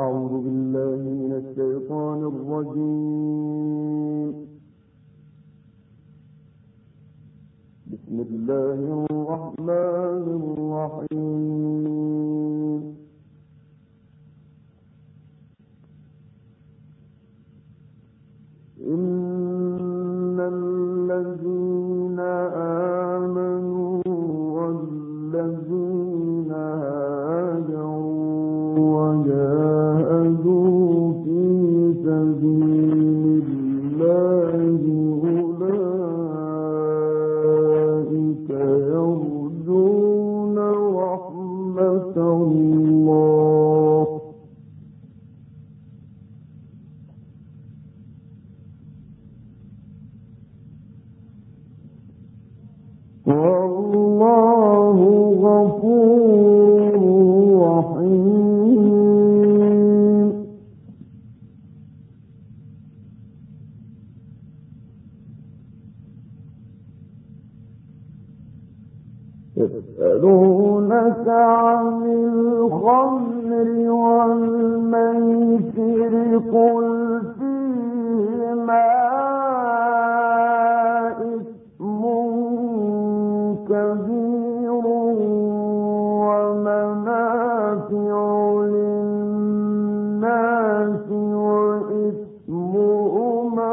أعوذ بالله من الشيطان الرجيم. بسم الله الرحمن الرحيم. إن الذين آمنوا والذين هاجروا وجاهدوا في سبيل الله أولئك يرجون رحمة الله. والله غفور رحيم. يسألونك عن الخمر والميسر قل فيهما كبير ومنافع للناس وإثمهما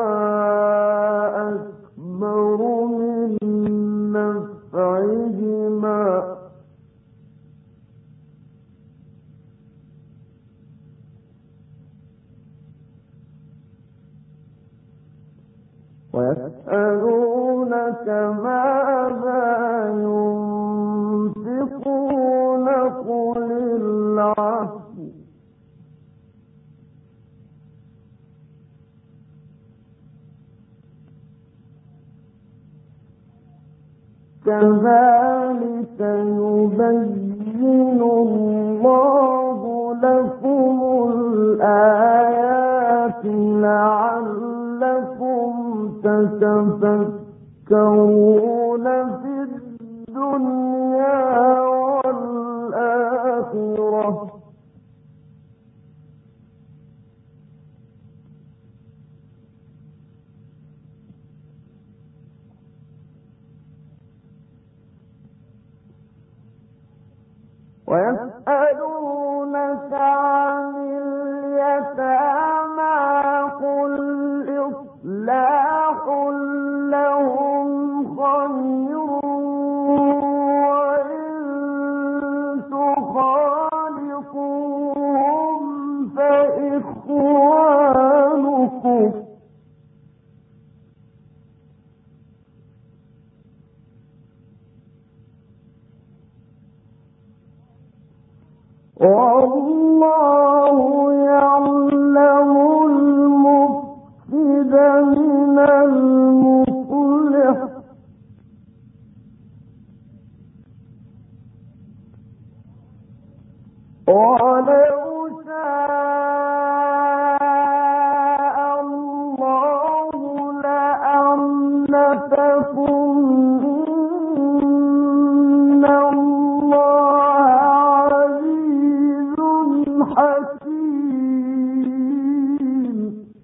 أكبر من نفعهما ويسألونك ماذا ينفقون قل العفو كذلك يبين الله لكم الآيات لعلكم تتفكرون في الدنيا والآخرة. ويسألونك عن اليتامى قل إصلاح لهم خير وإن تخالطوهم فإخوانكم والله يعلم المفسد من المصلح ولو شاء الله لأعنتكم إن الله حكيم.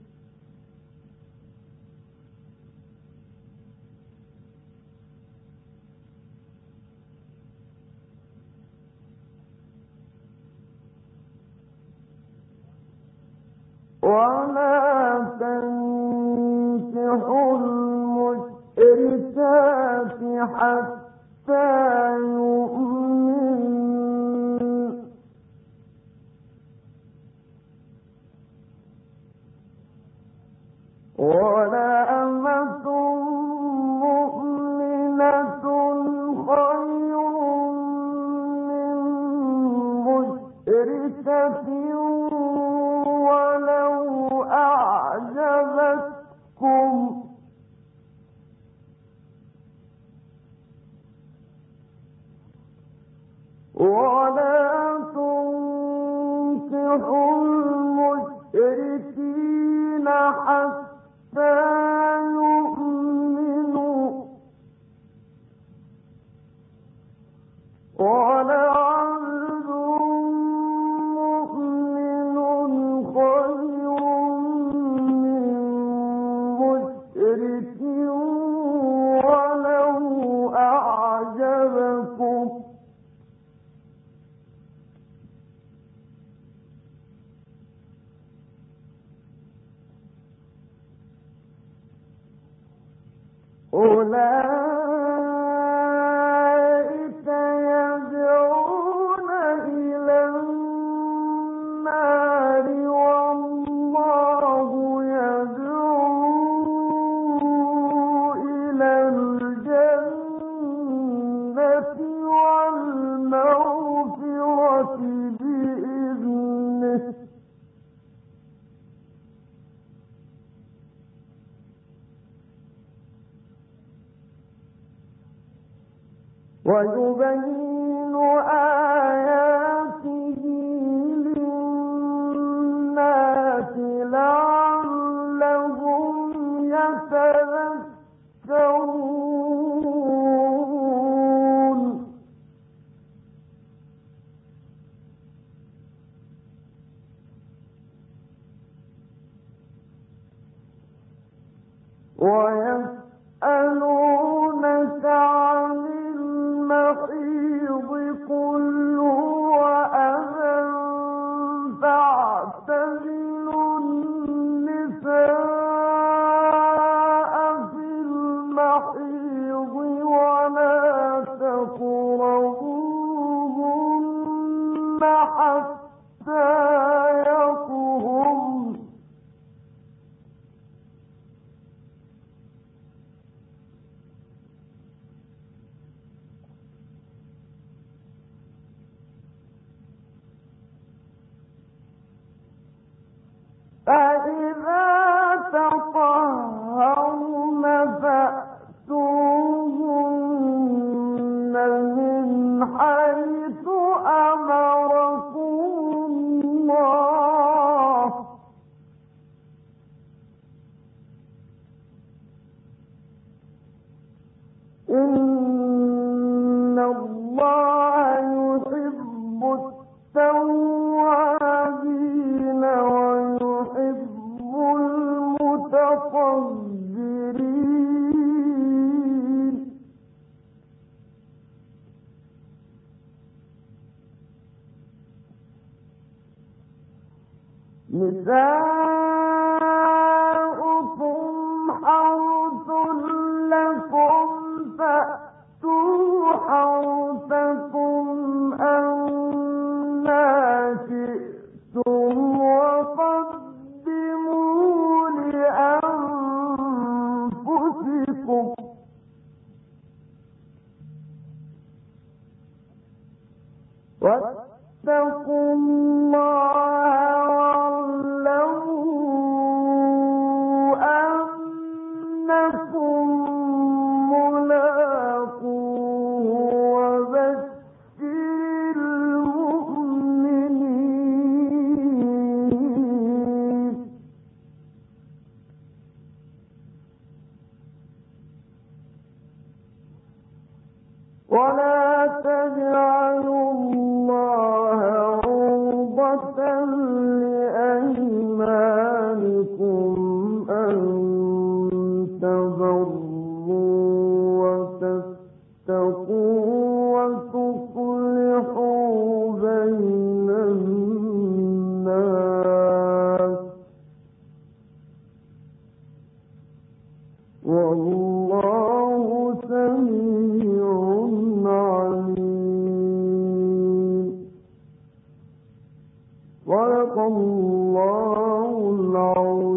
ولا تنكحوا المشركات حتى يؤمنوا ولأمة مؤمنة خير من مشركة ولو أعجبتكم ولا تنكحوا المشركين حتى يؤمنوا ولعبد مؤمن أولئك يدعون إلى النار والله يدعو إلى الجنة والمغفرة بإذنه ويبين آياته للناس لعلهم يتذكرون ويسألونك عن المحيض قل هو أذى فاعتزلوا النساء في المحيض ولا تقربوهن حتى يطهرن فإذا تطهرن فأتوهن من حيث أمركم الله إن الله يحب التوابين ويحب المتطهرين نساؤكم حرث لكم فأتوا حرثكم أنى شئتم وقدموا لأنفسكم واتقوا الله واعلموا أنكم ملاقوه وبشر المؤمنين ولا تجعلوا الله عرضة لأيمانكم أن تبروا وتتقوا وتصلحوا بين الناس والله سميع عليم. صدق الله العظيم.